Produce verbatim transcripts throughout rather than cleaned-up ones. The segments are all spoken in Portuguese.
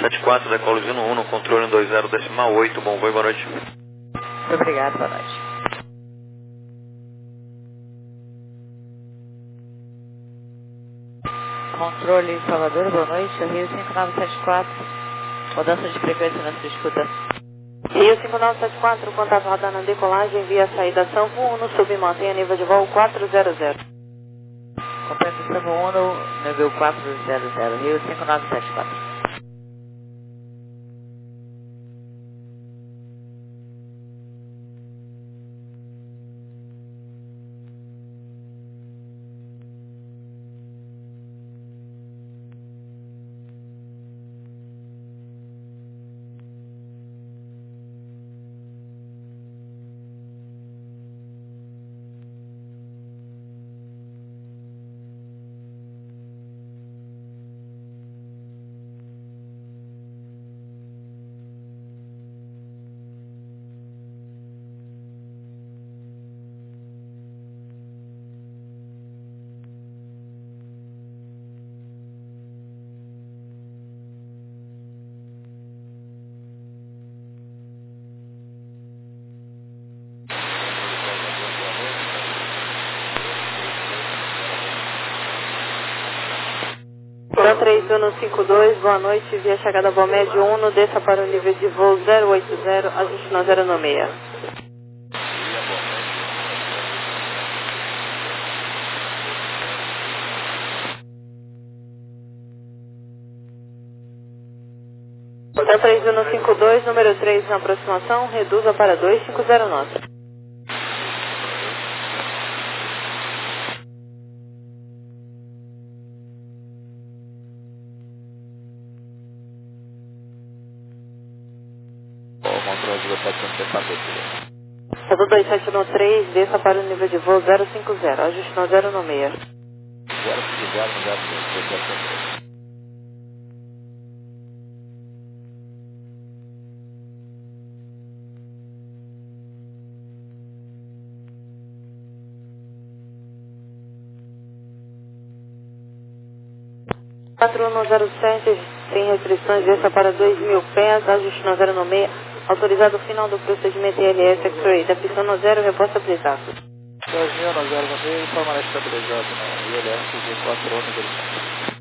sete quatro, decolo Zino um, no controle um dois zero decimal oito, bom voo e boa noite. Muito obrigado, boa noite. Controle Salvador, boa noite, Rio cinco nove sete quatro, mudança de frequência na sua escuta. Rio cinco nove sete quatro, contato rodando na decolagem via saída Sanfo um, sub mantenha nível de voo quatro zero zero. Compreendo Sanfo um no nível quatro zero zero, Rio cinco nove sete quatro. três um cinco dois, boa noite, via chegada Bomed um, desça para o nível de voo zero oito zero, ajuste no zero no seis. Hotel três um cinco dois, número três na aproximação, reduza para dois cinco zero nove. Hotel dois sete um três, desça para o nível de voo zero cinco zero, ajuste no zero no seis. zero cinco zero no zero seis. quatro um zero sete, sem restrições, desça para dois mil pés, ajuste no zero no seis, autorizado o final do procedimento I L S X-Ray, da pista no zero, reposta aplicado. dois mil no zero no seis, permanece estabilizado no I L S G quatro um zero.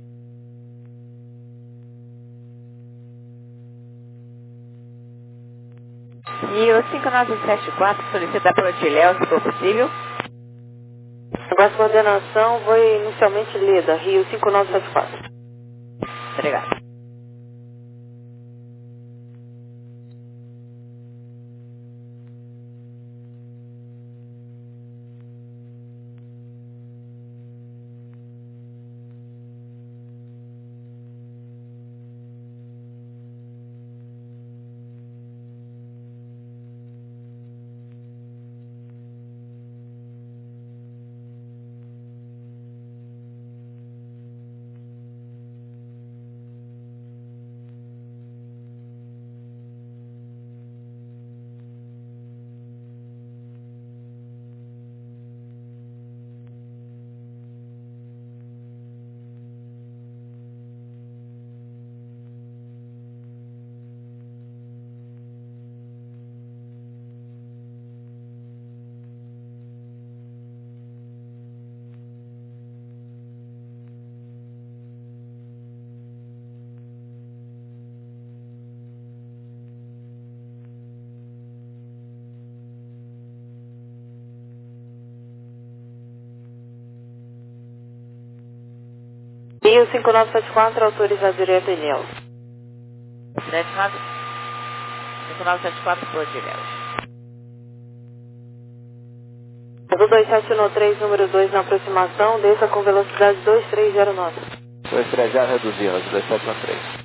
Rio cinco nove sete quatro, solicita pelo Tiléu, se for possível. Agora a coordenação foi inicialmente lida, Rio cinco nove sete quatro. Obrigado. Rio cinco nove sete quatro, autorizado direto em Ilhéus. cinco nove sete quatro, por Ilhéus. Azul dois sete um três, número dois na aproximação, desça com velocidade dois três zero nove. dois três zero reduzindo, dois sete um três.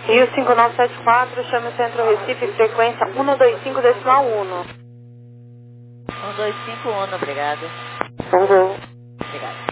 Rio cinco nove sete quatro, chame o Centro Recife, frequência um dois cinco decimal um. um dois cinco um, obrigado. Bom voo. Obrigado.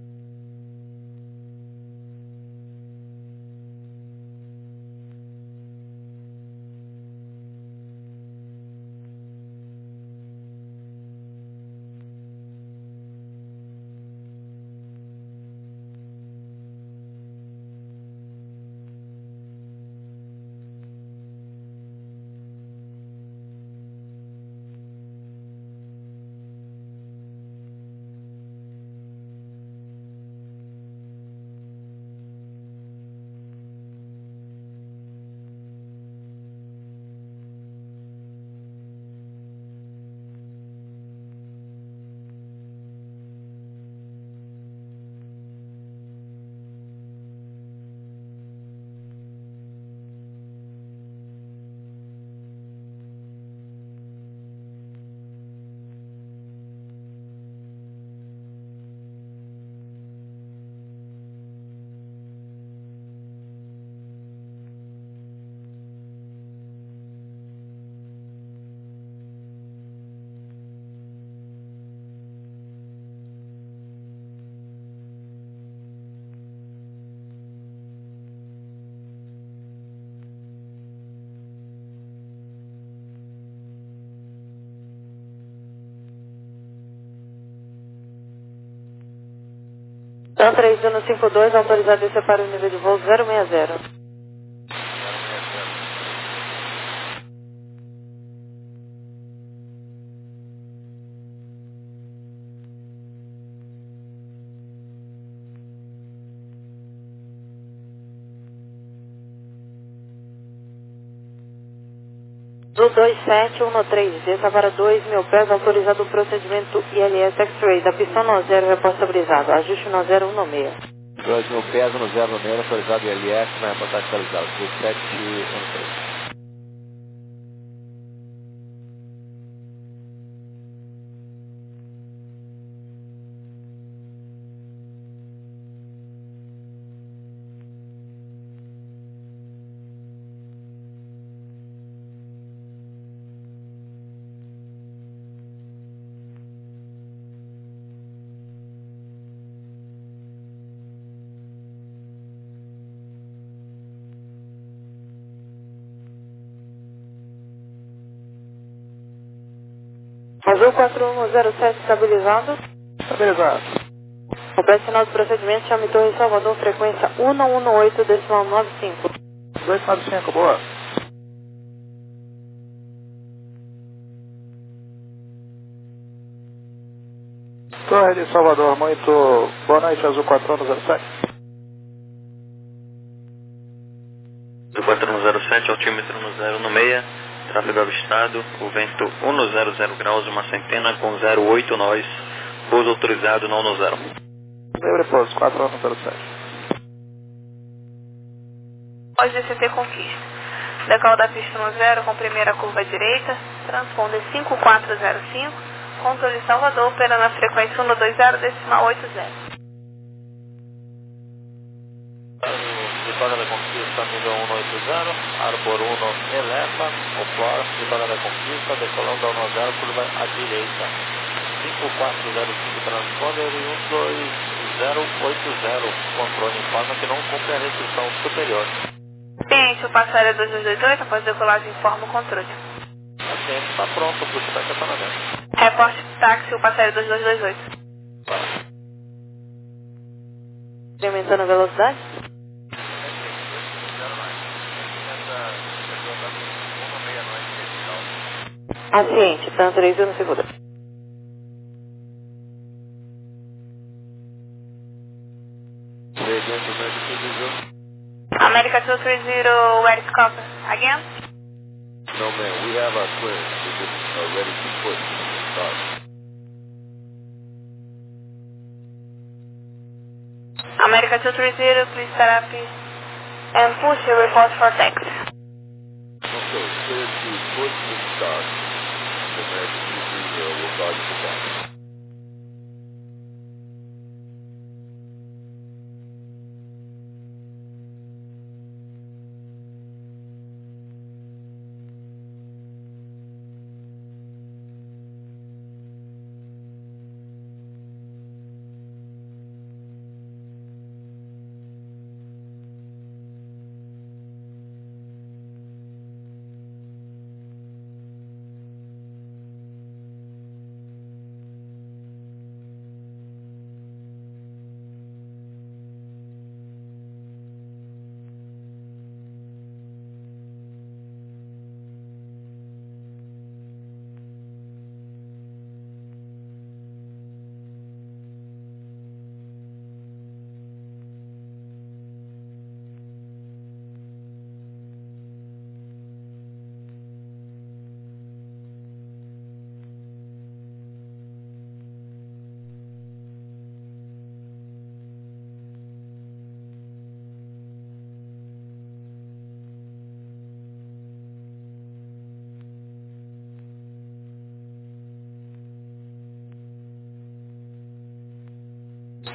Então, três um cinco dois, autorizado a descer para o nível de voo zero seis zero. Do dois sete um três, desça para dois mil pés, autorizado o procedimento I L S X-Ray, da pista um zero, reposta brisado, ajuste um zero um seis. dois mil pés no zero no meio, autorizado I L S, na reportagem atualizada, do sete um três. Azul quatro um zero sete, estabilizado. Estabilizado. Complete sinal do procedimento, chame Torre Salvador, frequência um um oito decimal nove cinco. dois nove cinco, boa. Torre de Salvador, muito boa noite, Azul quatro um zero sete. Do quatro um zero sete, altímetro no zero no meia, tráfego avistado, o vento cento graus, uma centena com zero oito nós, pouso autorizado não no zero. Livre pouso, quatro um zero sete. Pode D C T Conquista. Decal da pista no zero com primeira curva direita, transponder cinco quatro zero cinco, controle Salvador, operando a frequência cento e vinte decimal oito zero. Vitória da Conquista, nível um oito zero, Arbor um eleva, Opor, Vitória da Conquista, decolando ao um zero, curva à direita. cinco quatro zero cinco transponder e um dois zero oito zero, controle informa que não cumpre a restrição superior. Cliente, o passageiro dois dois dois oito, após decolagem informa o controle. Paciente está pronto, puxa para estacionamento. Reporte táxi, o passageiro dois dois dois oito. Incrementando a velocidade? Paciente, tá três no segundo. America two three zero, where is copper? Again? No man, we have our clearance. We're just uh, ready to put start. America two three zero, please start up and push your report for taxi. Okay, clear to push and start. The America two three zero will guard you for taxi.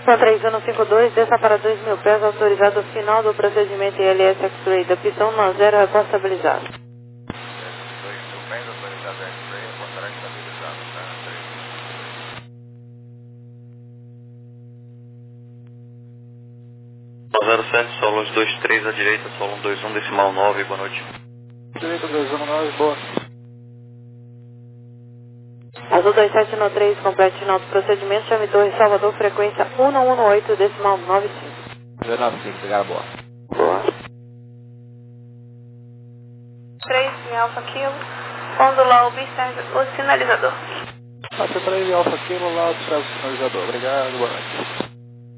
São três um cinco dois, desça para dois mil pés, autorizado o final do procedimento I L S X-Ray da pistão um zero, repórte estabilizado. dois mil pés, autorizado X-Ray, reportará estabilizado, tá? zero sete, solo dois três à direita, solo dois um, decimal nove, boa noite. Direita dois um nove, boa. Azul dois sete no três, complete final do procedimento, chame Torre Salvador, frequência um um um oito, decimal nove cinco. dois nove cinco, obrigado, boa. Boa. três em Alfa Kilo, ondula observe o sinalizador. Passa três em Alfa Kilo, lá observa o sinalizador, obrigado, boa noite.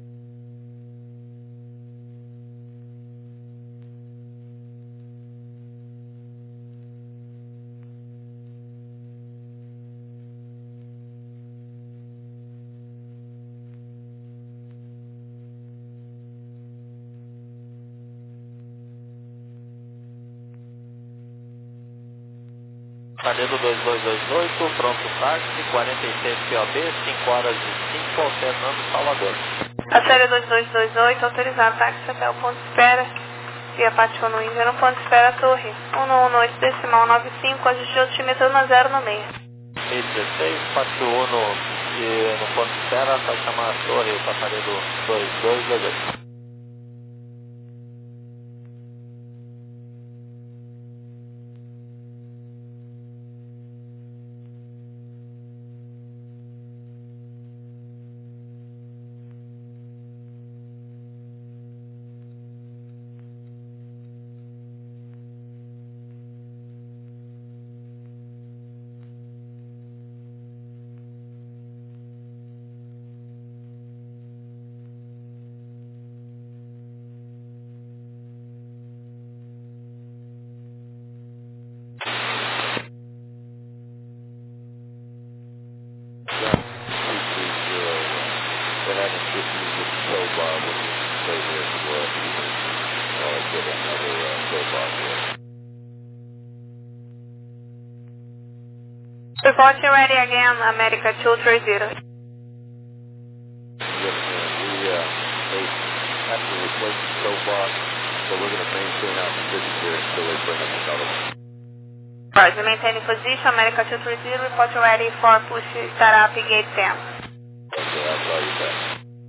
Cadedo dois dois dois oito, pronto táxi, quarenta e seis P O B, cinco horas e cinco, alternando Salvador. A série dois dois dois oito, autorizado táxi até o ponto de espera, via Pátio no Índia, no ponto de espera Torre, um um oito, decimal nove cinco, ajuste de altímetro no zero no meio. E dezesseis, Pátio Uno, e no ponto de espera, vai chamar a Torre, o passaredo dois dois dois oito. Report you ready again, America two three zero. Yes, ma'am. We, uh, they have to replace the tow box, so we're going to maintain our position here until they bring us another one. Roger, maintaining position, America two three zero, report you ready for push startup gate ten. Okay, I'll call you back.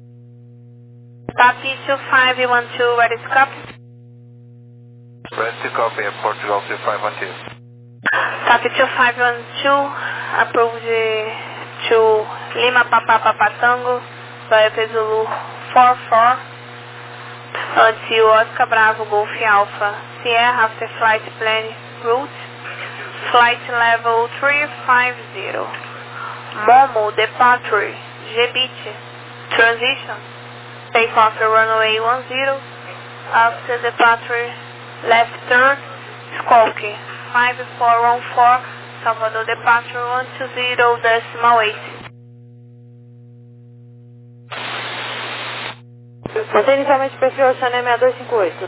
Copy two five one two, ready to copy? Ready to copy at Portugal two five one two. Copy two five one two, approved to Lima Papa Papa Tango, Bahia Zulu four four, until Oscar Bravo Golf Alpha, Sierra after flight plan route, flight level three five zero, Momo departure, Gebit, transition, take off the runway one zero, after departure, left turn, Squawky. five four one four, Salvador departure one two zero, decimal eight. Mantém inicialmente perfil Oceania seis dois cinco oito.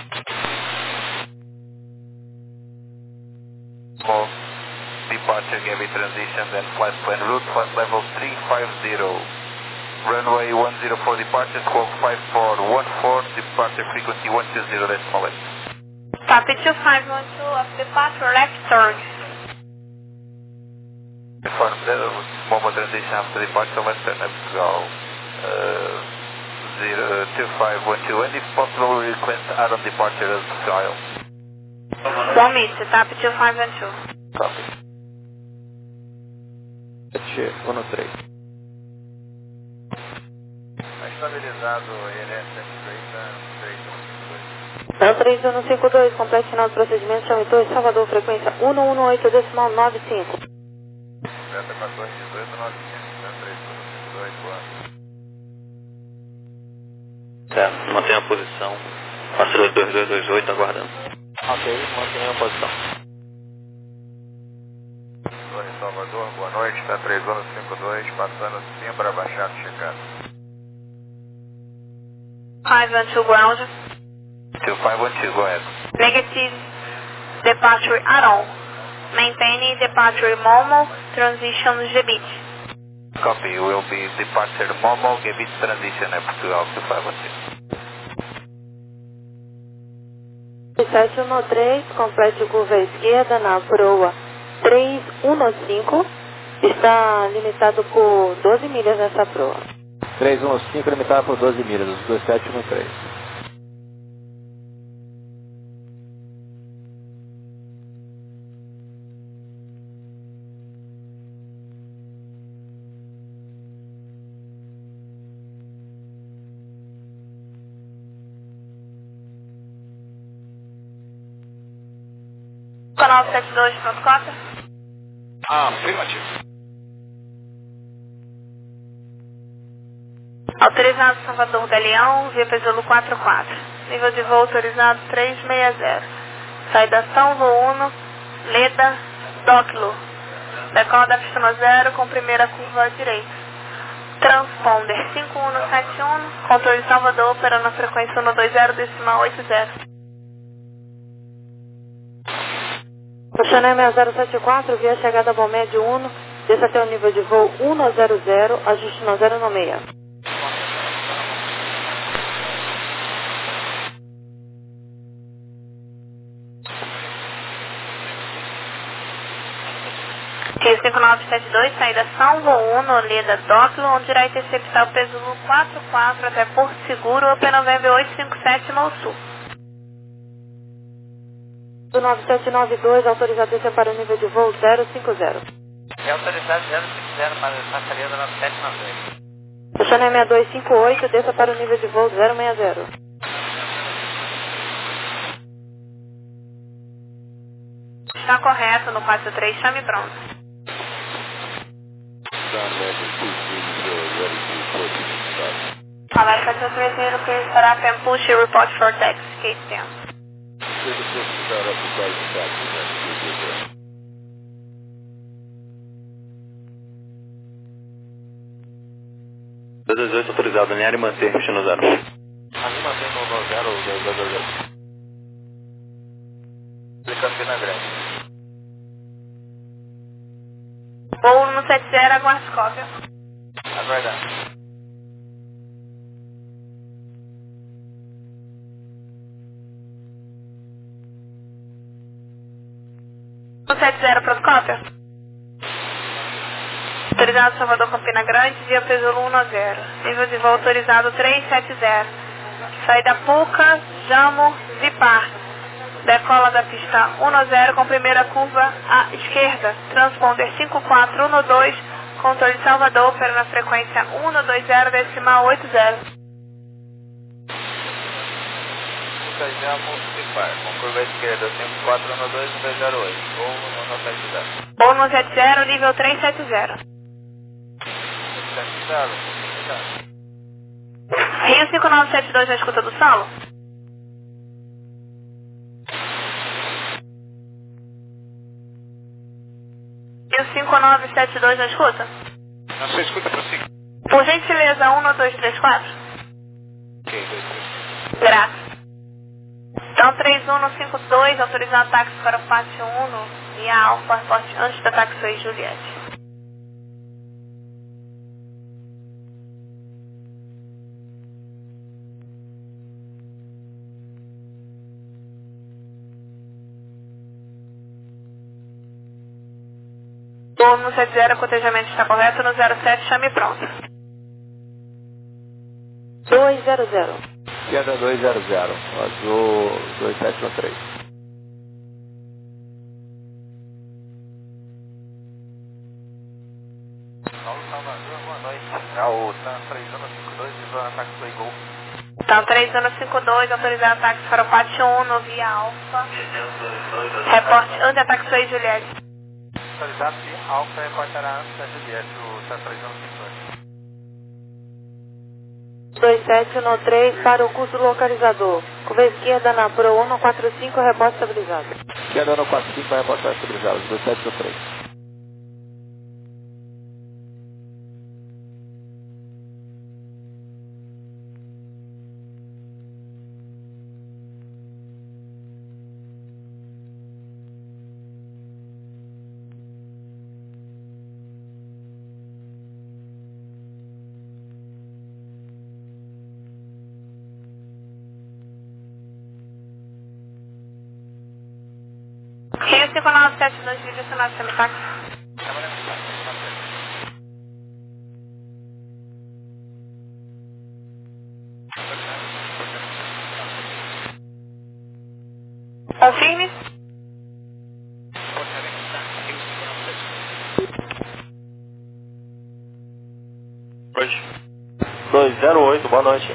Small departure Gabby transition, then flight plan route, flight level three five zero. Runway one zero four departure, squawk five four one four, departure frequency one two zero, decimal eight. Copy two five one two, of departure left turn. Inform the moment transition after departure, left turn up to go uh, zero two five one two, and if possible request add on departure as dial. One minute, copy two five one two. Copy. um três. Estabilizado o I L S X-Ray da três um cinco dois. É o três um cinco dois, complete final do procedimento, chame Torre Salvador, frequência um um um oito, decimal nove cinco. Delta quatorze dezoito nove cinco, três um cinco dois, boa. Certo, mantenha a posição. Passaredo dois dois dois oito, aguardando. Ok, mantenha a posição. Torre Salvador, boa noite, está três um cinco dois, passando sim para baixar, chegando. five one two ground. two five one two, go ahead. Negative departure at all. Maintaining departure Momo, transition Gebit. Copy, will be departure Momo, Gebit Transition é Portugal, que faz você. sete um três, complete curva esquerda na proa três um cinco, está limitado por doze milhas nessa proa. três um cinco limitado por doze milhas, os dois sete um três. Canal setenta e dois, pronto, cota? Afirmativo. Autorizado Salvador Galeão, via Pesolo quatro quatro. Nível de voo autorizado trezentos e sessenta. Saída São Voluno, Leda, Doclo. Decola da pista zero com primeira curva à direita. Transponder cinco um sete um, controle Salvador operando a frequência cento e vinte decimal oitenta. Oceanema zero sete quatro, via chegada bom médio um, desça até o nível de voo cento, ajuste no zero nove seis. cinco nove sete dois, saída São Voluno, Leda, Doclo, onde irá interceptar o Pesolo quatro quatro até Porto Seguro, Open November oito cinco sete, no sul. Do nove sete nove dois, autorizado descer para o nível de voo zero cinco zero. É autorizado zero cinco zero para a passaria do nove sete nove dois. Oceanema dois cinco oito, desça para o nível de voo zero seis zero. Está correto, no quatro três, chame pronto. Alert quatro três zero, please start up and push your report for taxi, Cape Town. dois dois oito autorizado, alinhar e manter, destino zero. Ali mantém no zero, dois dois zero. Clicando aqui na grande. Voo no sete zero, aguarde cópia. Aguardando. No sete zero, pronto, cópia. Autorizado Salvador Campina Grande, via Pesolo um zero. Nível de voo autorizado trezentos e setenta. Saída Puca, Jamo, Zipar. Decola da pista um zero com primeira curva à esquerda. Transponder cinco quatro um dois, controle Salvador, opera na frequência cento e vinte decimal oitenta. Puca, Jamo, Zipar. Com curva esquerda, cinco quatro um dois, um dois zero oito. Voo no sete zero. Voo no sete zero, nível trezentos e setenta. Rio cinco nove sete dois na escuta do solo? Rio cinco nove sete dois na escuta? Na sua escuta, prossiga. Por gentileza, um dois três quatro? Ok, dois três. Graças. Então, três um cinco dois, autorizado táxi para o pátio um, via Alfa, porte antes da taxi Juliette. Voo no sete zero, cotejamento está correto, no zero sete, chame pronto. dois zero zero. Esquerda dois zero zero, azul dois sete um três. Paulo Salvador, boa noite. É o TAM três um cinco dois, visando ataque do Gol. Então, três um cinco dois, autorizado táxi para o pátio um, via Alfa. Reporte antes da taxi Juliette. Autorizado via Alfa, reportará antes da Juliette, o TAM três um cinco dois. dois sete um três para o curso localizador. Curva esquerda na Pro um quatro cinco, reporte estabilizado. Esquerda no quatro cinco, reporte estabilizado, dois sete um três. cinco nove sete dois, direcionado para Semitax. Confirme. Hoje. dois zero oito, boa noite.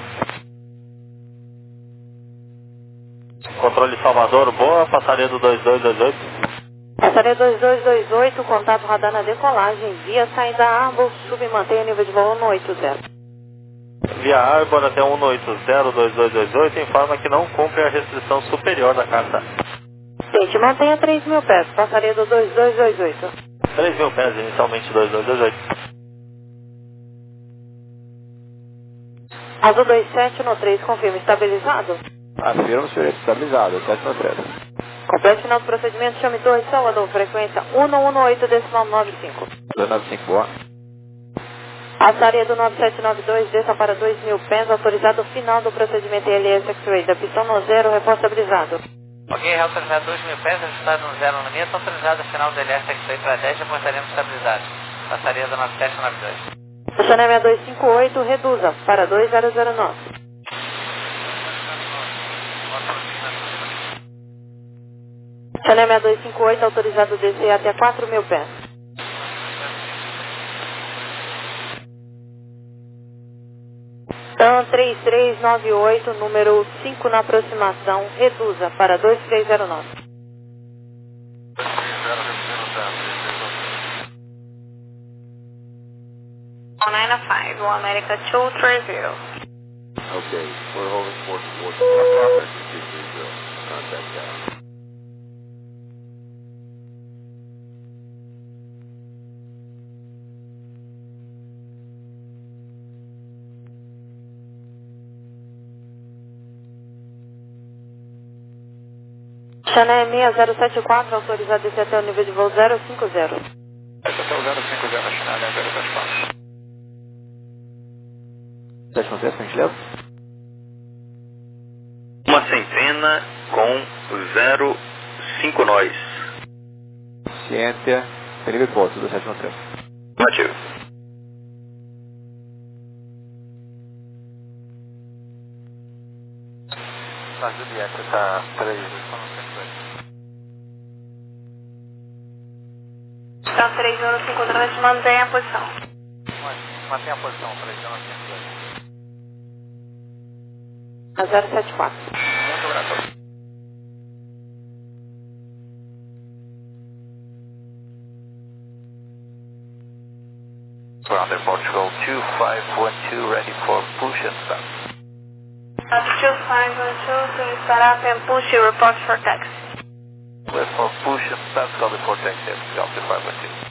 Controle Salvador, boa, passaria do dois dois dois oito. Passaria dois dois dois oito, contato radar na decolagem, via saída Arbor, sub e mantenha nível de voo um oito zero. Via Arbor até um oito zero dois dois dois oito, informa que não cumpre a restrição superior da carta. Gente, mantenha três mil pés, passaria do dois dois dois oito. três mil pés, inicialmente dois dois dois oito. Azul dois sete no três, confirma, estabilizado? Afirma, senhor, estabilizado, sete no três. Completo final do procedimento, chame dois, Salvador, frequência um um oito, decimal nove cinco. dois nove cinco, boa. Passaria do nove sete nove dois, desça para dois mil pés, autorizado final do procedimento I L S X-Ray, da pistão no zero, repórter estabilizado. Ok, autorizado dois mil pés, ajustado no zero no meta, autorizado final do L S X-Ray para dez, reportaremos estabilizado. Passaria do nove sete nove dois. Chanel seis dois cinco oito, reduza para dois zero zero nove. Chanel seis dois cinco oito, autorizado a descer até quatro mil pés. Então, três três nove oito, número cinco na aproximação, reduza para dois três zero nove. nine oh five, One America two three zero. Ok, we're holding four towards two three zero. Contact down. Chanel seis zero sete quatro, autorizado a descer até o nível de voo zero cinco zero. Até o zero cinco zero, Chanel zero sete quatro. sete no três, por gentileza? Uma centena com zero cinco nós. Ciência, nível de voo, tudo sete no três. Ativo. Na Juliette está três. Então, três zero cinco dois, mantenha a posição. Mantenha a posição, três zero cinco dois. A zero sete quatro. Muito grato. Ground Portugal two five one two, ready for push and start. two five one two, to start up and push your report for taxi. Ready for push and start, call before taxi, Golf two five one two.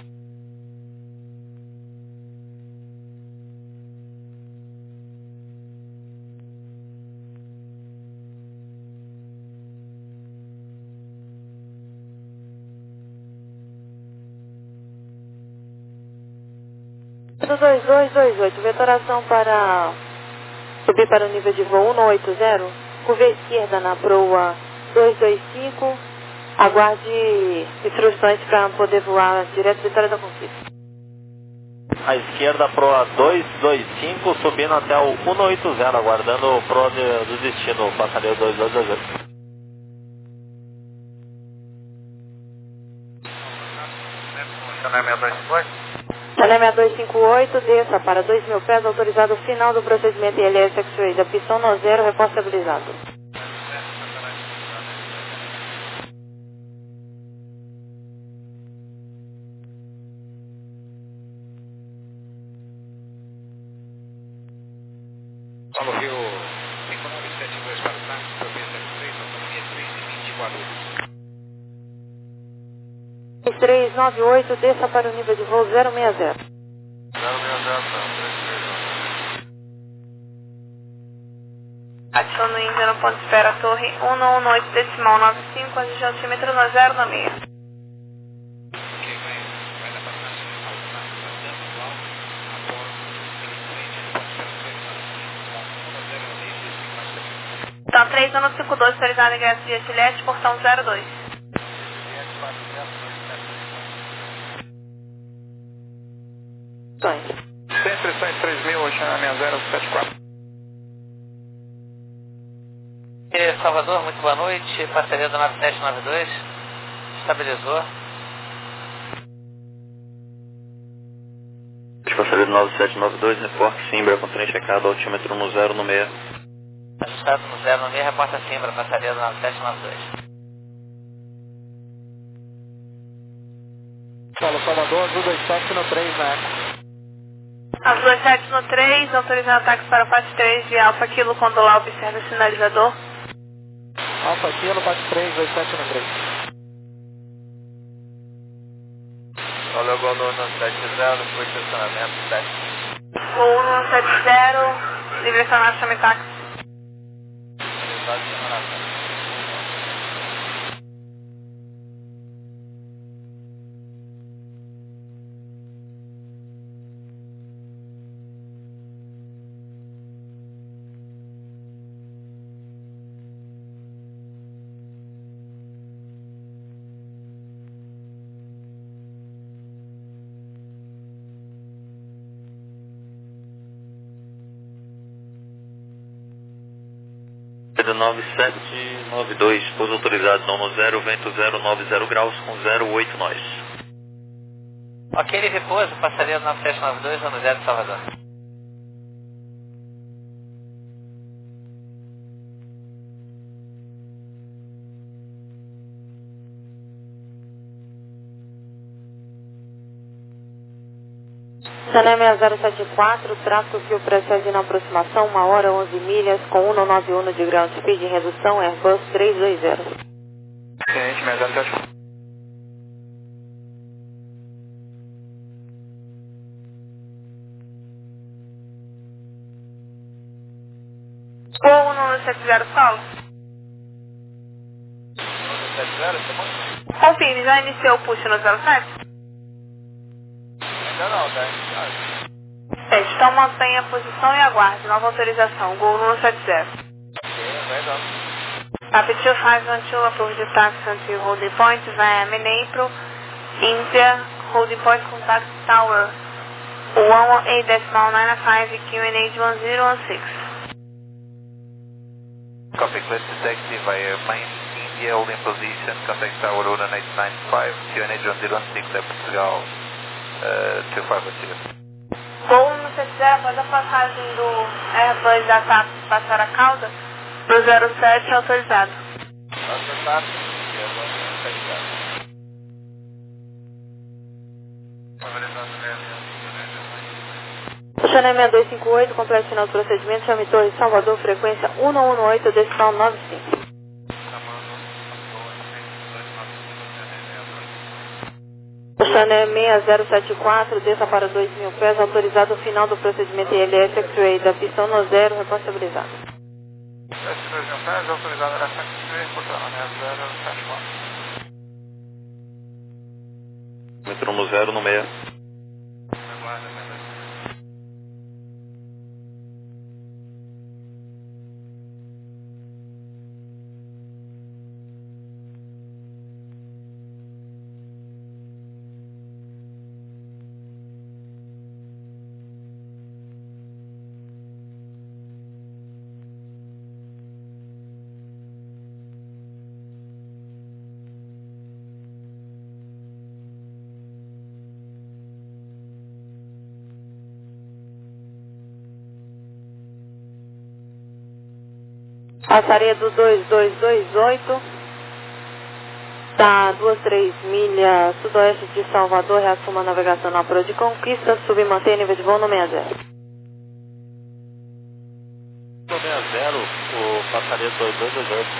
Do dois dois dois oito, vetoração para subir para o nível de voo um oito zero, curva esquerda na proa dois dois cinco, aguarde instruções para poder voar direto Vitória da Conquista. À esquerda, proa dois dois cinco, subindo até o um oito zero, aguardando o proa de, do destino, passaria o dois dois dois oito. Chanel seis dois cinco oito. Chanel seis dois cinco oito, desça para dois mil pés, autorizado final do procedimento I L S X-Ray, da pistão no zero, repórter estabilizado. Paulo Rio cinco nove sete dois para o táxi, província três, autonomia três e vinte, Guarulhos. três nove oito, desça para o nível de voo zero seis zero. Ação no Índia no ponto de espera, torre um um oito, decimal nove cinco, de altímetro no zero no meio. Ok, vai, vai dar para taxa de alta, passando igual, após pelo frente, ele pode esperar três nove cinco, um zero no meio, desce mais também. Então, três um cinco dois, autorizado ingresso de Juliette, portão zero dois. Juliette quatro zero restrições. Sem restrições três mil, Oceana seis zero sete quatro. E Salvador, muito boa noite. Parceria do nove sete nove dois. Estabilizou. Passageiro nove sete nove dois, reporte Simbra com trem checado, altímetro no zero no meia. Ajustado no zero no meia, reporta Simbra, passageiro do nove sete nove dois. Paulo Salvador, Azul dois sete no três, na Eco. Azul dois sete no três, autorizando ataques para faixa três de Alfa Kilo, condolar, observa o sinalizador. Alfa Kilo, faixa três, dois sete no três. Olha, Gol no sete zero, foi estacionamento sete. Gol no sete zero, direcionar chame táxi. nove sete nove dois, pouso autorizado, nono zero, vento zero nove zero graus com zero oito nós. Ok, ele repouso, passaria do nove sete nove dois, ano zero de Salvador. Sané seis zero sete quatro, tráfego que o precede na aproximação, uma hora onze milhas, com cento e noventa e um de ground speed em redução, Airbus trezentos e vinte. Cliente seis zero sete quatro. Gol no sete zero, Paulo. No sete zero, você Confirme, já iniciou o push no zero sete? ainda não, tá iniciado. sete, então mantenha a posição e aguarde. Nova autorização. Gol no sete zero. Ok, vai dar. Rapid two five one two, approved the taxi until holding point via Menapro, India, holding point contact tower one one eight decimal nine five, Q N H one zero one six. Copy, clear to taxi via main India, holding position, contact tower one one eight nine five, Q N H one zero one six, é Portugal, uh, two five one zero. Gol no sete zero, após a passagem do Airbus da TAP passar a cauda, pro zero sete autorizado. Nossa, tá. E agora está ligado. Sané seis dois cinco oito, completo final do procedimento, chame Torre Salvador, frequência um um oito, decimal nove cinco. Sané seis zero sete quatro, desça para dois mil pés, autorizado o final do procedimento I L S X-Ray da pista no zero, responsabilizado. Teste dois mil pés, autorizado era X-Ray, portando seis zero sete quatro. Metrônomo zero no meia. Aguarda, beleza. Passaria do dois dois dois oito, está duas três milhas sudoeste de Salvador, reassuma a navegação na proa de Conquista, submanter nível de voo no seis zero. No seis zero, o passaria dois dois dois oito.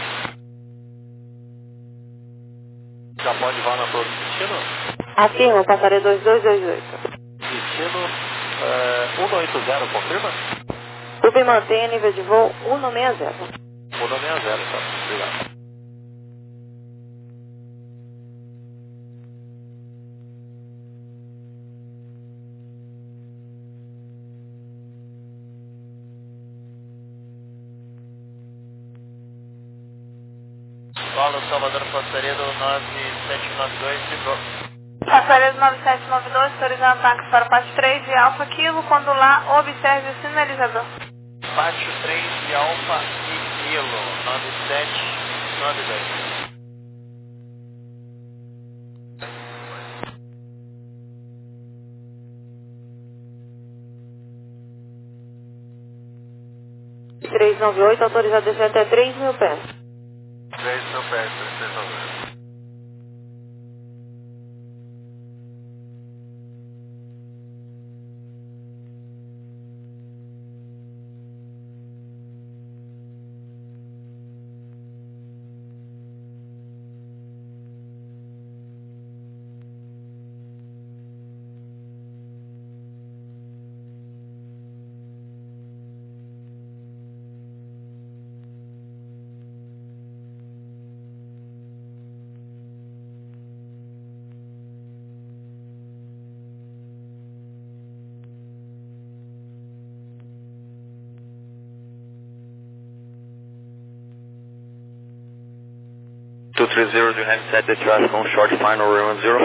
Já pode voar na proa do destino? Afirma, passaria dois dois dois oito. Destino é, cento e oitenta, confirma? Submanter nível de voo um no seis zero. Ou no seis zero, tá? Obrigado. Paulo Salvador, passaria do nove sete nove dois, de Passaria do nove sete nove dois, autorizando táxi para o pátio três de Alfa Kilo, quando lá observe o sinalizador. Pátio três de Alfa e Kilo, nove sete nove dois. três nove oito, autorizado a descer até três mil pés. três mil pés, três nove oito. two three zero, do you have set the traffic on short final runway zero?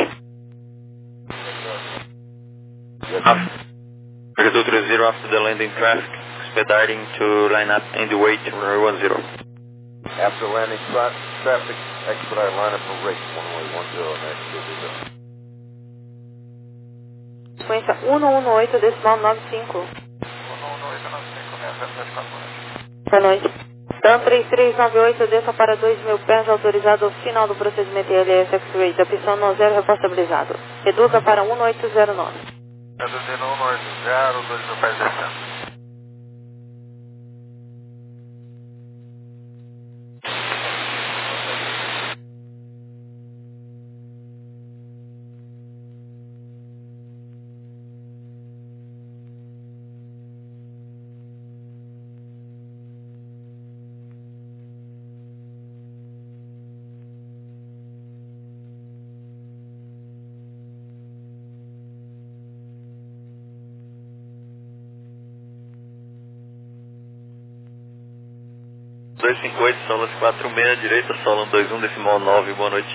After two three zero, after the landing traffic, expediting to line up and wait runway zero. After landing tra traffic, expedite line up for rate runway one zero next to zero. Sequência um um oito, decimal nove cinco. um um oito nove cinco, seis zero sete quatro. Boa noite. Dan três três nove oito, desça para dois mil pés, autorizado ao final do procedimento I L S X-Ray, da pistão no zero, repostabilizado. Reduza para um oito zero nove. Reduzindo um oito zero, dois mil pés descendo. dois cinco oito, Solas quatro seis, direita, Solon dois um, decimal nove, boa noite.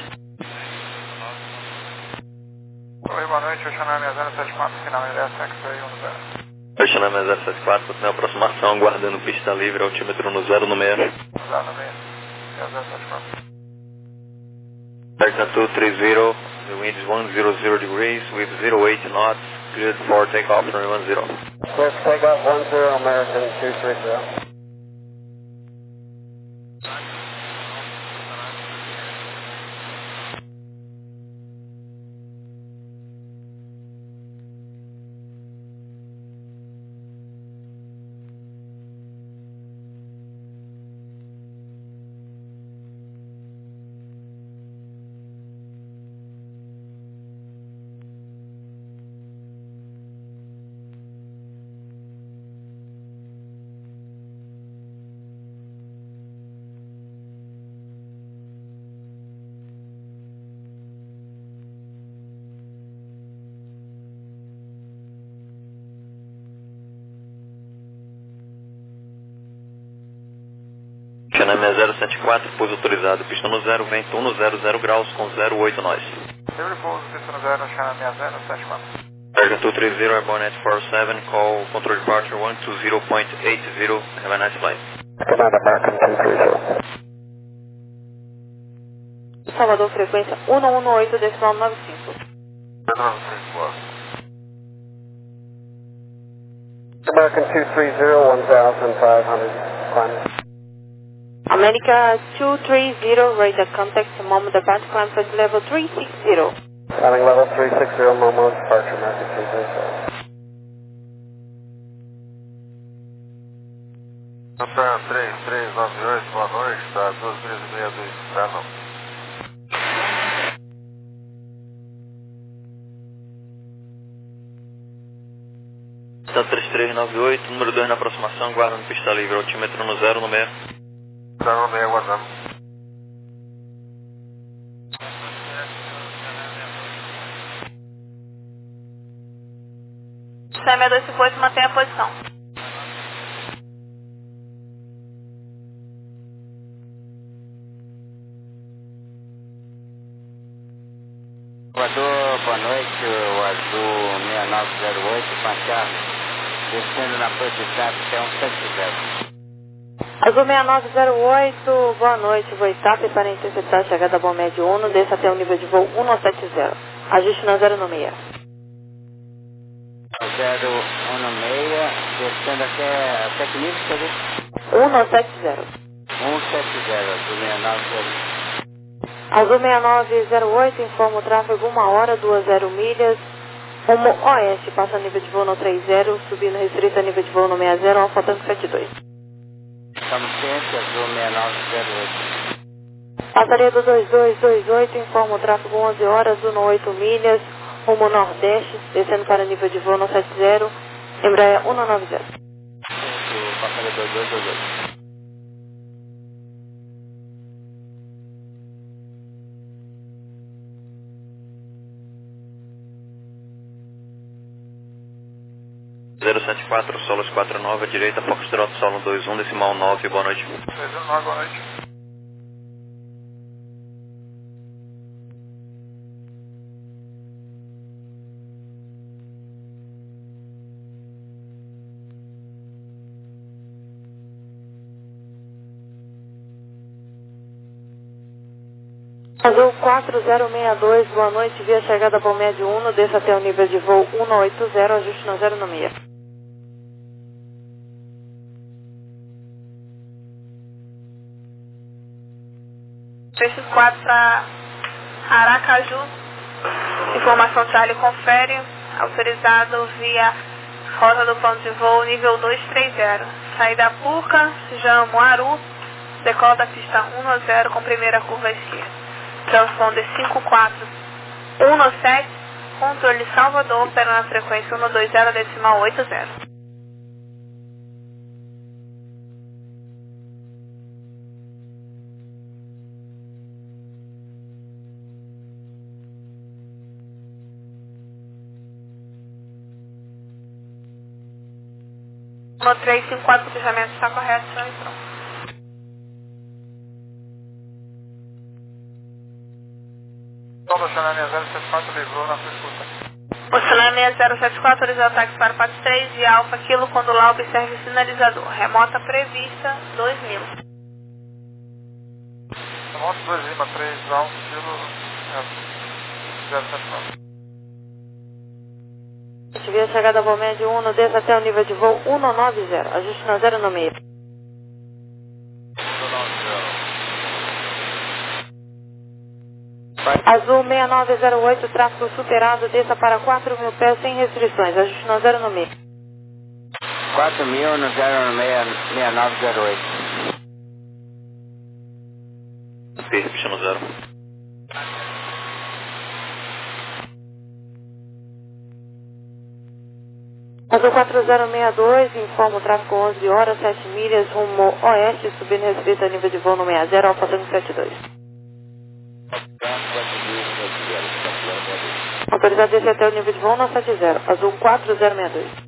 Oi, boa noite, Oceanam zero sete quatro, final I L S X-Ray um zero. Oceanam zero sete quatro, continua a aproximação, aguardando pista livre, altímetro no zero no meio. zero no meio, zero sete quatro. Delta two three zero, the wind is one hundred degrees with zero eight knots, good for takeoff from one zero. Clear for takeoff one zero, American two three zero. Oceanam zero sete quatro, pouso autorizado, pista no zero, vento um no zero, zero graus com zero oito nós. Livre pouso, pista no zero, Oceanam zero sete quatro. Delta two three zero, airborne at four seven, call control departure one two zero point eight zero, have a nice flight. Command American two three zero. Salvador, frequência um um oito, decimal nove cinco. American two three zero, one thousand five hundred, climb. America two three zero, radar contact, Momo departure, climb flight level three six zero. Climbing level three six zero, Momo departure, American two three zero. Antônio três três nove oito, boa noite, está a duas milhas e meia do inferno. Está três três nove oito, número dois na aproximação, guardando pista livre, altímetro no zero no meio. zero no meio, aguardando. C M dois cinco oito, mantém a posição. Equador, boa boa noite, o azul seis nove zero oito, com a Charlie, descendo na Porto de Tráfego, é um sete zero. Azul seis nove zero oito, boa noite, voo TAP para interceptar a chegada Bom Médio um, desça até o nível de voo um sete zero. Ajuste na zero no meia. zero um no meia, descendo até, até que nível seria? um sete zero. um sete zero, azul seis nove zero oito. Azul seis nove zero oito, informa o tráfego uma hora, duas zero milhas, rumo oeste, passa nível de voo no trinta, subindo restrito a nível de voo no sessenta, Alfa Tango setenta e dois. Estamos cientes, azul seis nove zero oito. Passaria do dois dois dois oito, informa o tráfego onze horas, azul no oito milhas, rumo nordeste, descendo para nível de voo no setenta, Embraer cento e noventa. Passaria dois dois dois oito. zero sete quatro, Solos quatro nove, direita, Foxtrot, Solo dois um, decimal nove, boa noite. dois um nove, boa noite. Azul quatro zero seis dois, boa noite, via chegada Bom Médio um, desça até o nível de voo cento e oitenta, ajuste na zero no meia. três quatro para Aracaju, informação Charlie confere, autorizado via rota do plano de voo nível duzentos e trinta, saída Purca, Jamuaru, decola da pista um zero com primeira curva esquerda, transponder cinco quatro um sete, controle Salvador, opera na frequência cento e vinte, decimal oitenta. No três cinco quatro, o fechamento está correto, senhor, e pronto. Então, do Xanamia zero sete quatro, livrou na sua escuta. O Xanamia zero sete quatro, autorizou o táxi para Pato três e Alfa, Kilo, quando lá observe sinalizador. Remota prevista, dois mil. Remota dois Lima três, Alfa, Kilo, zero sete quatro. Via chegada Bom Médio um, desça até o nível de voo cento e noventa, ajuste na zero no meio. Azul seis nove zero oito, tráfego superado, desça para quatro mil pés sem restrições, ajuste na zero no meio. quatro mil no zero no meia, seis nove zero oito. Pista no zero. Azul quatro zero seis dois, informa o tráfego onze horas, sete milhas, rumo oeste, subindo restrito a nível de voo no sessenta, Alfa Tango setenta e dois. Autorizado descer até o nível de voo no setenta, Azul quatro zero seis dois.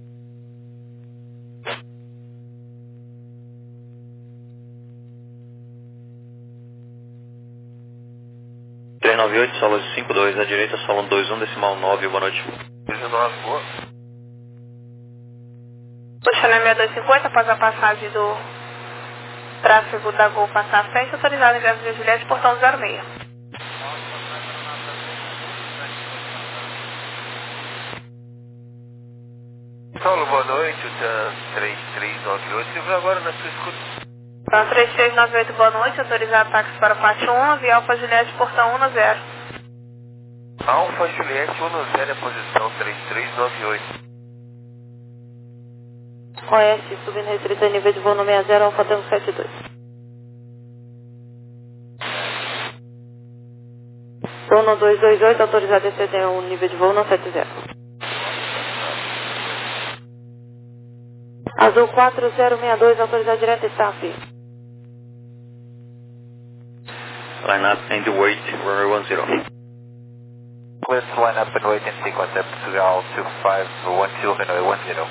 três nove oito, Solo cinco dois, à direita, Solo dois um, decimal nove, boa noite. dois nove, boa. O Xanamia duzentos e cinquenta, após a passagem do tráfego da Gol passar à frente, autorizado em Graças de Juliette, portão zero seis. Saulo, boa noite, o TAN três três nove oito, livrou agora na sua escuta. TAN três três nove oito, boa noite, autorizado táxi para o Pátio um, via Alfa Juliette, portão dez. Alfa Juliette um zero, posição três três nove oito. Oeste, subindo restrito a nível de voo no sessenta, Alfa Tango setenta e dois. Voo no duzentos e vinte e oito, autorizado a descer o nível de voo no setenta. Azul quatro zero seis dois, autorizado direto staff. Line up and wait, runway one zero. Let's line up and wait in sequence at Portugal two five one two, runway one zero.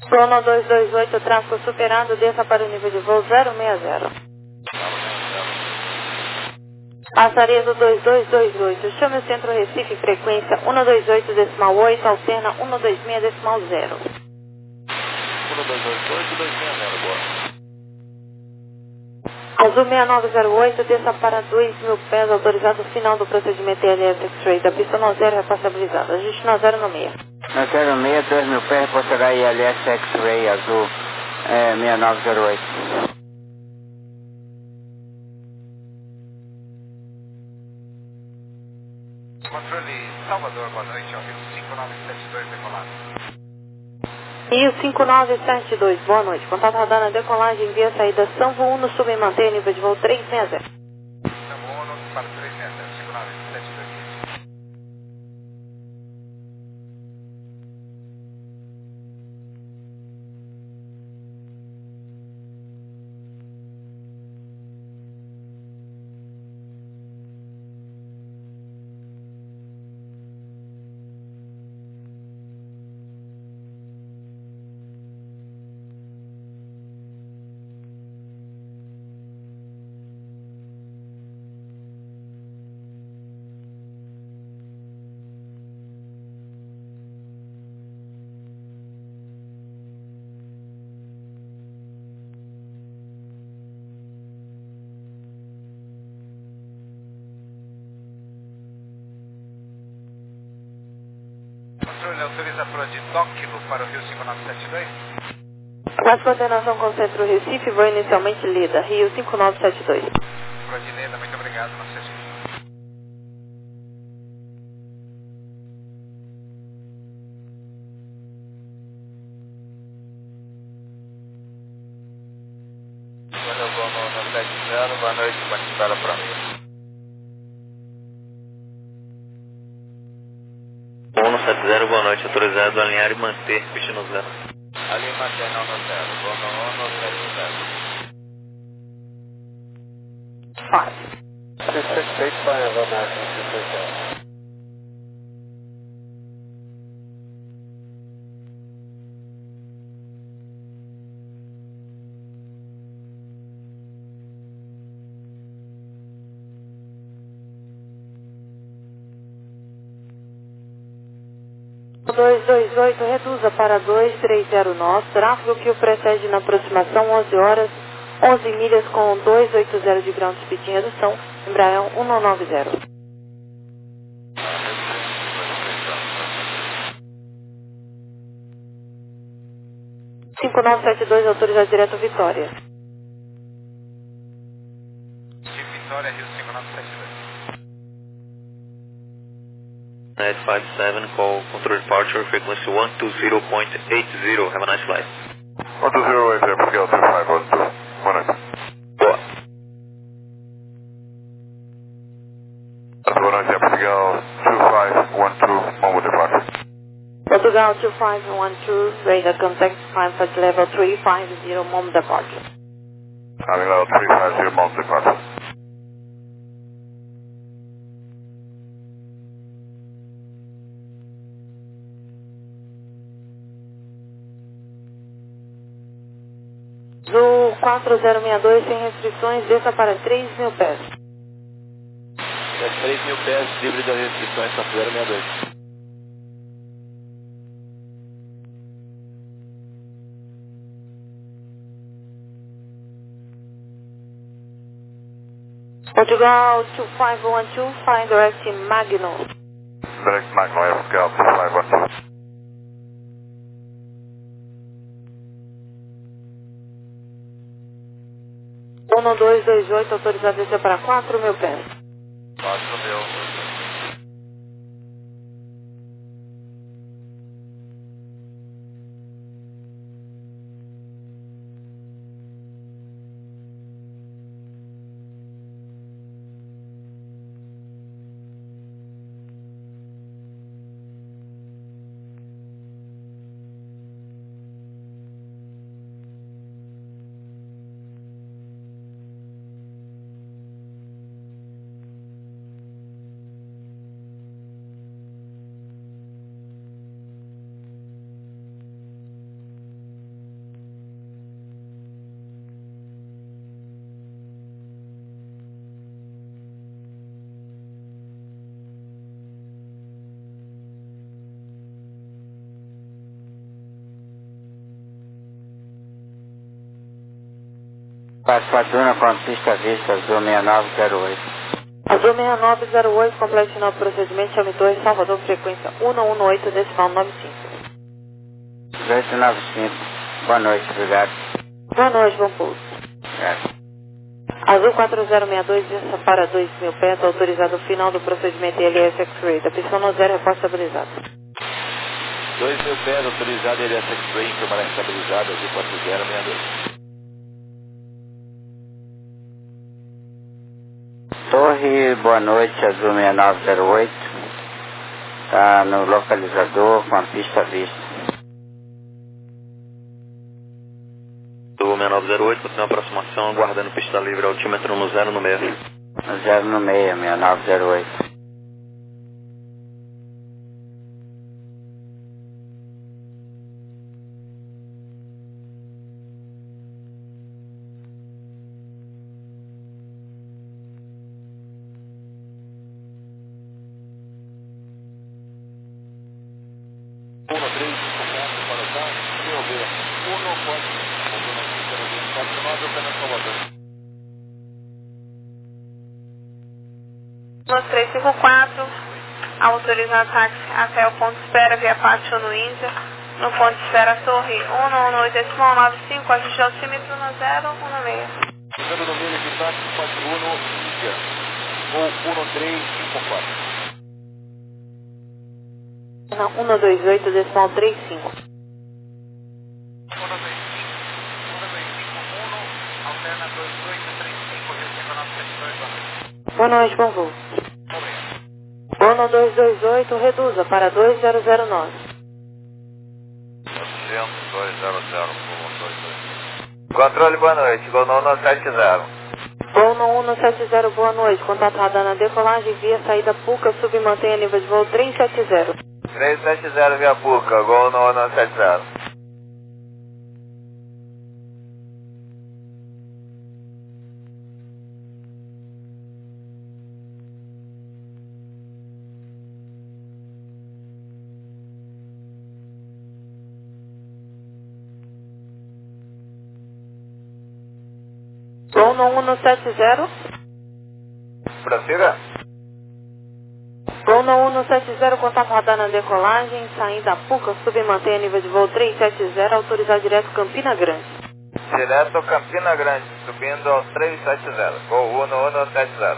Zona dois dois oito, tráfego superado, desça para o nível de voo zero seis zero. Passaria do dois dois dois oito, chame o centro Recife, frequência um dois oito decimal oito, alterna um dois seis decimal zero. um dois oito oito, dois seis zero, boa. Azul seis nove zero oito, desça para dois mil pés, autorizado final do procedimento I L S X-Ray da pista no zero, responsabilizado. Ajuste no zero no meio. No zero seis, dois mil pés, reportará I L S X-Ray azul é, seis nove zero oito. Controle Salvador, boa noite, ao Rio cinco nove sete dois decolado. Rio cinco nove sete dois, boa noite. Contato radar na decolagem via saída São Vuno, sub e mantenha nível de voo três seis zero. São Vuno para três seis zero, cinco nove sete dois. Controle autoriza a proa de Tóquilo para o Rio cinco nove sete dois. Base coordenação com o centro Recife, voo inicialmente Lida, Rio cinco nove sete dois. Proa de Leda, muito obrigado, não seja. Quando eu vou no, no sete zero, boa noite, pode estar para mim. um sete zero, boa noite, autorizado a alinhar e manter, pista no zero. Ali mantém não no zero, vou no um no sete zero. Five. six eight five, American six eight five. dois dois oito, reduza para dois três zero nós, tráfego que o precede na aproximação onze horas, onze milhas com dois oito zero de ground speed em redução, Embraer um nove zero. cinco nove sete dois, autorizado direto Vitória. De Vitória, Rio cinco nove sete dois. nine five seven, call control departure, frequency one two zero point eight zero, have a nice flight. one two zero eight, Portugal two five one two. Boa noite. Boa. Boa noite, Portugal two five one two, Mongo departure. Portugal two five one two, radar contact climb flight level three five zero, Mom departure. Having level three five zero, Mongo departure. Azul quatro zero seis dois, sem restrições, desça para três mil pés. É três mil pés, livre das restrições, quatro zero seis dois. Portugal two five one two, flying direct Magno. Direct Magno, Air Portugal two five one two. um dois dois oito, autorizado a descer para quatro mil pés. quatro mil. Passaduna com pista vista, Azul seis nove zero oito. Azul seis nove zero oito, complete novo procedimento, chame Torre Salvador, frequência um um oito, decimal nove cinco. dois nove cinco, boa noite, obrigado. Boa noite, bom pouso. Obrigado. Azul quatro zero seis dois, vista para dois mil pés, autorizado o final do procedimento I L S X-Ray, da pista no zero, repórter estabilizado. dois mil pés, autorizado I L S X-Ray, permanece estabilizado, Azul quatro zero seis dois. Torre, boa noite, Azul seis nove zero oito. Está no localizador com a pista vista. Azul seis nove zero oito, continua a aproximação, aguardando pista livre, altímetro no zero no meio. No zero no meio, seis nove zero oito. um três cinco quatro, autorizar táxi até o ponto de espera via pátio no Índia, no ponto de espera Torre um um oito decimal nove cinco, ajuste altímetro no zero um seis. Chegando no meio de táxi, pátio um, Índia, ou um três cinco quatro. Não, um dois oito, decimal trinta e cinco. um dois cinco um, alterna dois oito três cinco, Rio cinco nove sete dois, boa noite. Boa noite, bom voo. Bono dois dois oito, reduza para dois zero zero nove. dois zero zero, dois dois. Controle, boa noite, Gol um sete zero. Gol um sete zero, boa noite, contatada na decolagem via saída Puca, submantenha nível de voo três sete zero. três sete zero via Puca, Gol um sete zero. Gol um sete zero. Prossiga. Gol um sete zero, contato radar na decolagem, saindo a Puca, submantenha nível de voo três sete zero, autorizar direto Campina Grande. Direto Campina Grande, subindo ao três sete zero, Gol um um sete zero.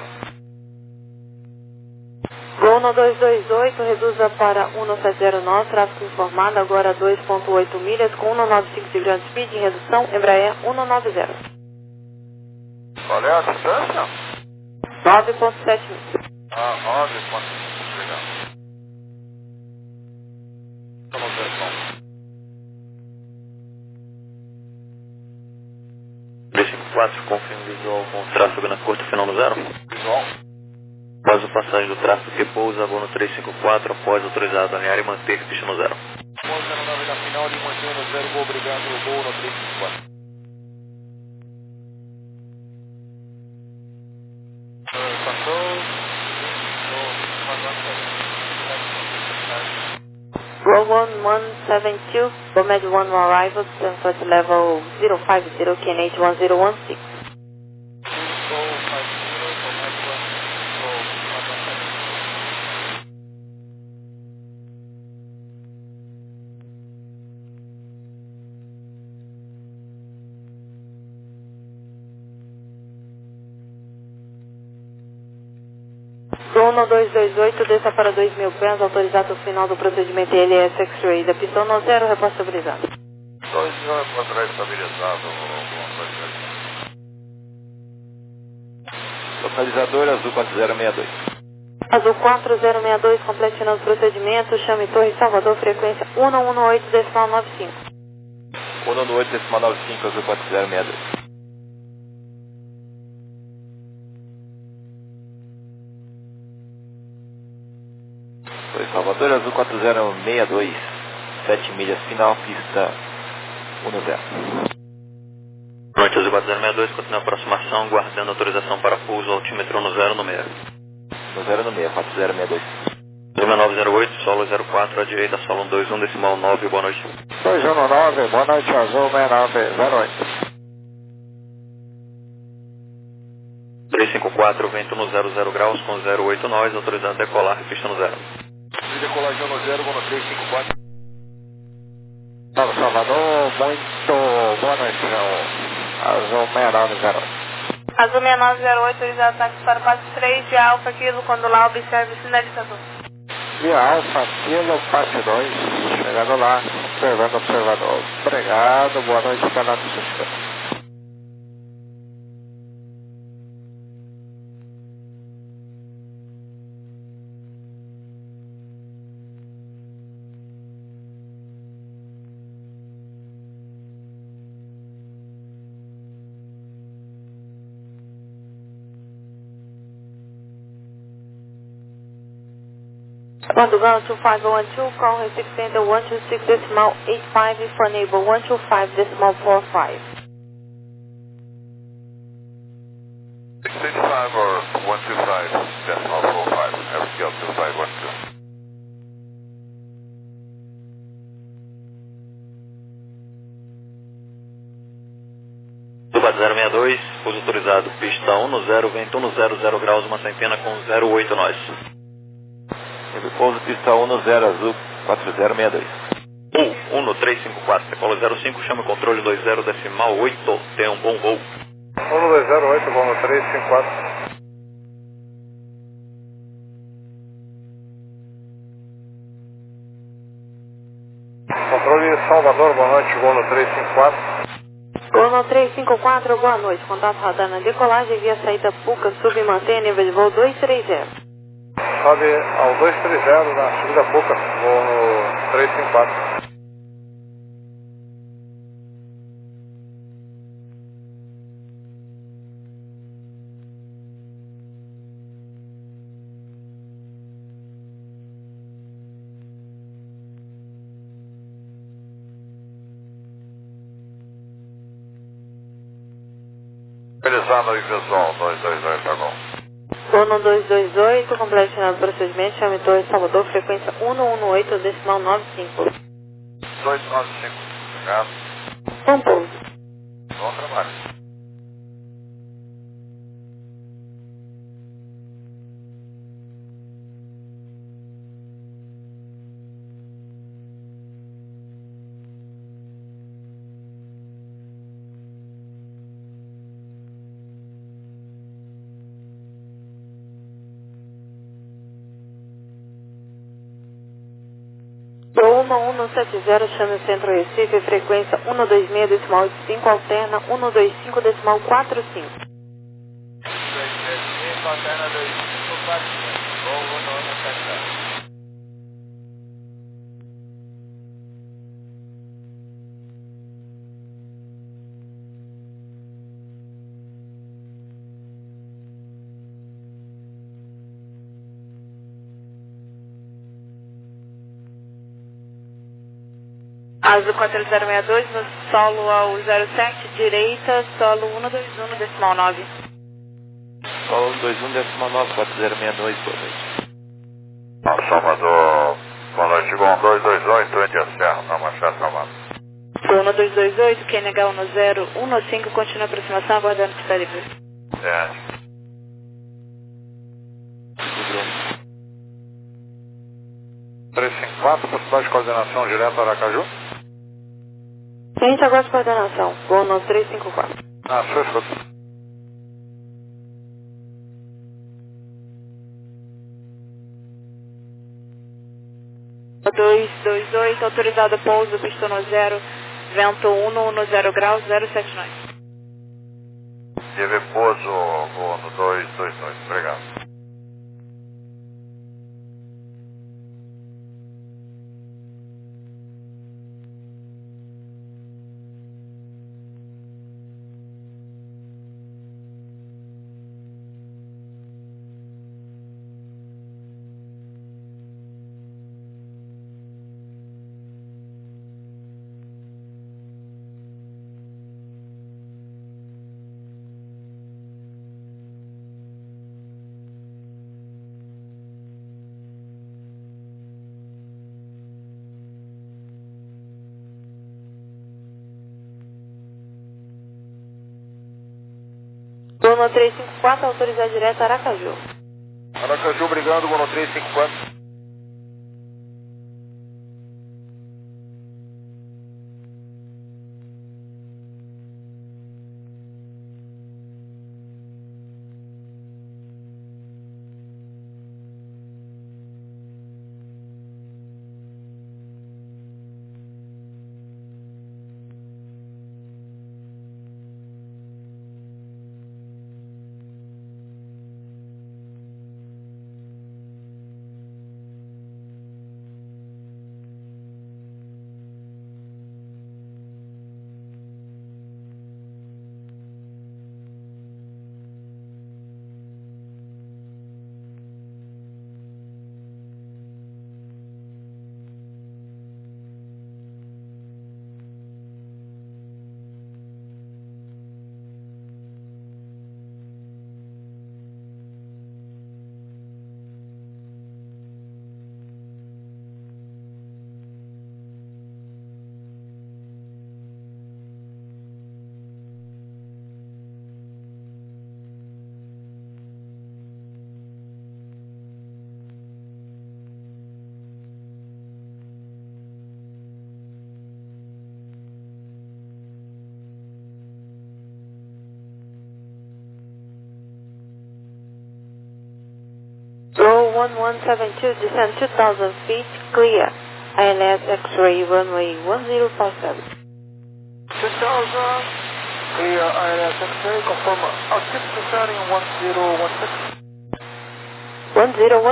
Gol dois dois oito, reduza para um sete zero nove, tráfego informado, agora dois ponto oito milhas, com cento e noventa e cinco de grande speed, em redução, Embraer cento e noventa. Qual é a distância? nove ponto sete milhas. Ah, nove ponto sete, legal. Vamos ver como. três cinco quatro, confirma visual com tráfego na curta final no zero. Visual. Após o passagem do tráfego que pousa, voo no três cinco quatro, após autorizado alinhar e manter pista no zero. Após zero nove na final, de manter no zero, vou obrigado, voo no três cinco quatro. Row one one seven two, Bomed one arrival, transport level zero five zero, K N H one zero one six. Gol dois dois oito, desça para dois mil pés, autorizado o final do procedimento I L S X-Ray, da pista no zero, repórter estabilizado. dois zero quatro estabilizado, Localizador Azul quatro zero seis dois. Azul quatro zero seis dois, completando o procedimento, chame Torre Salvador, frequência um um oito decimal nove cinco. um um oito decimal nove cinco, Azul quatro zero seis dois. Torre Salvador Azul quatro zero seis dois, sete milhas final, pista um zero. Noite Azul quatro zero seis dois, continua a aproximação, guardando autorização para pouso, altímetro no zero no meio. No zero no meio, quatro zero seis dois. seis nove zero oito, solo zero quatro, à direita, solo um dois um, decimal nove, boa noite. dois um nove, boa noite, Azul seis nove zero oito. cinco quatro, vento no zero zero graus com zero oito nós, autorizado a decolar, pista no zero. Decolagem no zero, voo no três cinco quatro. Salve Salvador, muito boa noite, Azul sessenta e nove zero oito. Azul sessenta e nove zero oito, autorizado táxi para quatro três de Alfa, Kilo, quando lá observe o sinalizador. Via Alfa, Kilo, parte dois, chegando lá, observando o observador. Obrigado, boa noite, canal do sistema. Portugal two five one two, call Recife Center one two six decimal eight five for neighbor one two five decimal four five. six six five or one two five decimal four five, Everscale two five one two. Tubat zero seis dois, pouso autorizado, pista um no zero, vento um no zero zero graus, uma centena com zero oito nós. Pouso pista um no zero, azul, quatro zero seis dois. um, um no três cinco quatro, decolo zero cinco, chama o controle dois zero decimal oito, tenha um bom voo. um no dois zero oito, voo no três cinco quatro. Controle Salvador, boa noite, voo no três cinco quatro. Voo no três cinco quatro, boa noite, contato radar na decolagem via saída Puca, sub e mantém nível de voo dois três zero. Sobe ao dois três zero na subida Puca, voo no três cinco quatro. Belezano e visual, dois dois dois, tá bom. Voo no dois dois oito, completo o procedimento, chame Torre Salvador, frequência um um um oito decimal nove cinco. dois nove cinco, obrigado. Bom pouso. Bom trabalho. Voo um um sete zero, chame o Centro Recife, frequência um dois seis decimal oito cinco, alterna um dois cinco decimal quatro cinco. dois três cinco, alterna dois cinco quatro cinco, voo no um sete zero. Azul quatro zero seis dois, no solo ao zero sete, direita, solo um dois um decimal nove. Solo um dois um decimal nove, quatro zero seis dois, boa noite. Ó, Salvador, boa noite, Gon dois dois oito, entre a Serra, na Machado Salvador. Voo dois dois oito, Q N H um zero um cinco, continua a aproximação, aguardando pista livre. É. três cinco quatro, possibilidade de coordenação direta Aracaju? Gente, aguarde coordenação. Voo no três cinco quatro. Ah, sua escuta. dois dois oito, autorizado pouso, pista no zero, vento um no zero graus, zero sete nove. G V pouso, voo no dois dois dois, obrigado. Gol no três cinco quatro, autorizar direto Aracaju. Aracaju, obrigado, Gol no três cinco quatro. Roll one one seven two, descend two thousand feet, clear. I L S X-ray runway one zero five seven. two thousand, clear I L S X-ray, confirm altitude descending one zero one six. one zero one